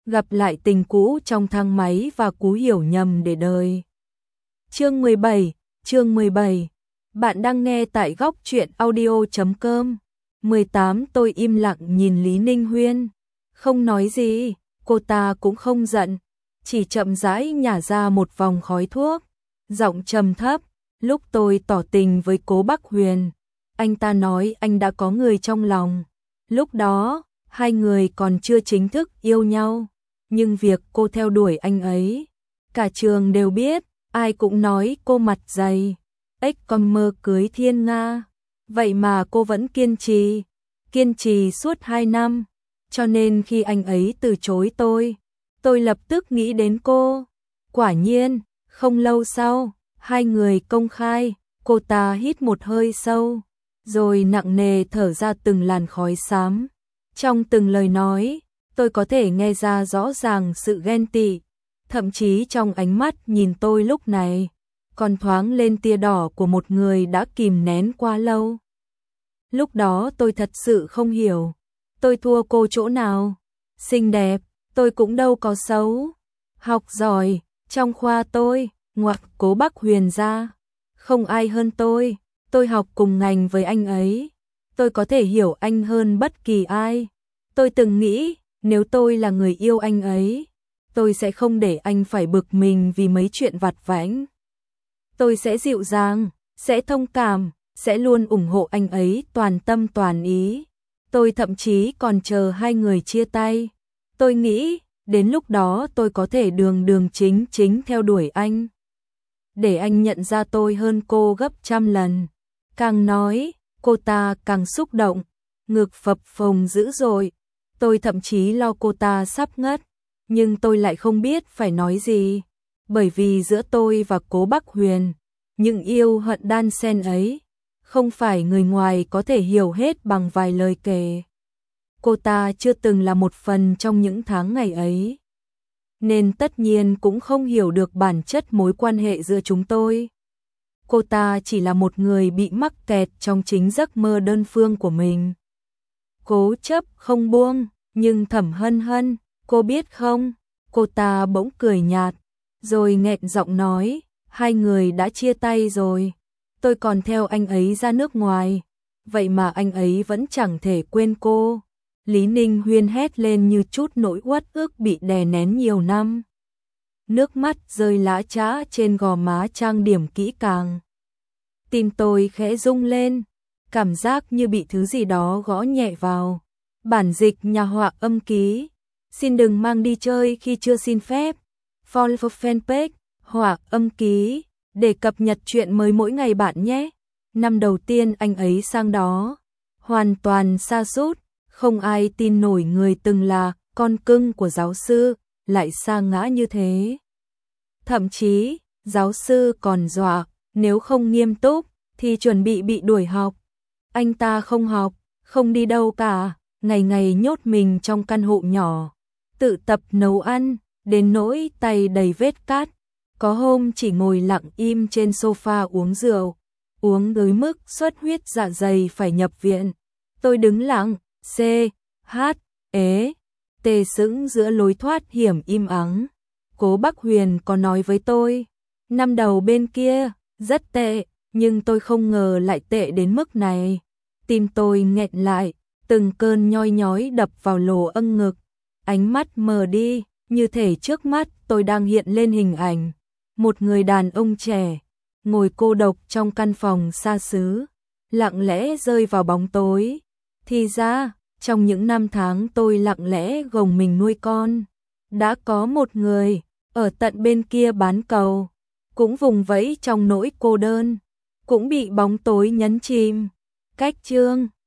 gặp lại tình cũ trong thang máy và cú hiểu nhầm để đời. Chương 17. Bạn đang nghe tại góc truyện audio.com. 18 Tôi im lặng nhìn Lý Ninh Huyên, không nói gì, cô ta cũng không giận, chỉ chậm rãi nhả ra một vòng khói thuốc, giọng trầm thấp. Lúc tôi tỏ tình với Cố Bắc Huyền, anh ta nói anh đã có người trong lòng. Lúc đó, hai người còn chưa chính thức yêu nhau, nhưng việc cô theo đuổi anh ấy, cả trường đều biết, ai cũng nói cô mặt dày, ếch con mơ cưới thiên nga. Vậy mà cô vẫn kiên trì suốt 2 năm, cho nên khi anh ấy từ chối tôi lập tức nghĩ đến cô. Quả nhiên, không lâu sau, hai người công khai, cô ta hít một hơi sâu, rồi nặng nề thở ra từng làn khói xám. Trong từng lời nói, tôi có thể nghe ra rõ ràng sự ghen tị, thậm chí trong ánh mắt nhìn tôi lúc này, còn thoáng lên tia đỏ của một người đã kìm nén quá lâu. Lúc đó tôi thật sự không hiểu, tôi thua cô chỗ nào? Xinh đẹp, tôi cũng đâu có xấu. Học giỏi, trong khoa tôi, ngoặc Cố Bắc Huyền ra, không ai hơn tôi học cùng ngành với anh ấy. Tôi có thể hiểu anh hơn bất kỳ ai. Tôi từng nghĩ, nếu tôi là người yêu anh ấy, tôi sẽ không để anh phải bực mình vì mấy chuyện vặt vãnh. Tôi sẽ dịu dàng, sẽ thông cảm, sẽ luôn ủng hộ anh ấy toàn tâm toàn ý. Tôi thậm chí còn chờ hai người chia tay. Tôi nghĩ, đến lúc đó tôi có thể đường chính theo đuổi anh, để anh nhận ra tôi hơn cô gấp trăm lần. Càng nói, cô ta càng xúc động, ngực phập phồng dữ dội. Tôi thậm chí lo cô ta sắp ngất, nhưng tôi lại không biết phải nói gì, bởi vì giữa tôi và Cố Bắc Huyền, những yêu hận đan xen ấy, không phải người ngoài có thể hiểu hết bằng vài lời kể. Cô ta chưa từng là một phần trong những tháng ngày ấy, nên tất nhiên cũng không hiểu được bản chất mối quan hệ giữa chúng tôi. Cô ta chỉ là một người bị mắc kẹt trong chính giấc mơ đơn phương của mình, cố chấp không buông. Nhưng Thẩm Hân Hân, cô biết không? Cô ta bỗng cười nhạt, rồi nghẹn giọng nói, hai người đã chia tay rồi. Tôi còn theo anh ấy ra nước ngoài, vậy mà anh ấy vẫn chẳng thể quên cô. Lý Ninh Huyên hét lên như chút nỗi uất ức bị đè nén nhiều năm. Nước mắt rơi lã chã trên gò má trang điểm kỹ càng. Tim tôi khẽ rung lên, cảm giác như bị thứ gì đó gõ nhẹ vào. Bản dịch nhà họa âm ký. Xin đừng mang đi chơi khi chưa xin phép. Follow fanpage họa âm ký để cập nhật chuyện mới mỗi ngày bạn nhé. Năm đầu tiên anh ấy sang đó, hoàn toàn sa sút, không ai tin nổi người từng là con cưng của giáo sư lại sa ngã như thế. Thậm chí, giáo sư còn dọa, nếu không nghiêm túc thì chuẩn bị đuổi học. Anh ta không học, không đi đâu cả, ngày ngày nhốt mình trong căn hộ nhỏ, tự tập nấu ăn, đến nỗi tay đầy vết cát. Có hôm chỉ ngồi lặng im trên sofa uống rượu, uống tới mức xuất huyết dạ dày phải nhập viện. Tôi đứng lặng, tê sững giữa lối thoát hiểm im ắng. Cố Bắc Huyền có nói với tôi, năm đầu bên kia rất tệ, nhưng tôi không ngờ lại tệ đến mức này. Tim tôi nghẹn lại, từng cơn nhoi nhói đập vào lỗ âng ngực, ánh mắt mờ đi, như thể trước mắt tôi đang hiện lên hình ảnh một người đàn ông trẻ, ngồi cô độc trong căn phòng xa xứ, lặng lẽ rơi vào bóng tối. Thì ra, trong những năm tháng tôi lặng lẽ gồng mình nuôi con, đã có một người ở tận bên kia bán cầu, cũng vùng vẫy trong nỗi cô đơn, cũng bị bóng tối nhấn chìm. Cách chương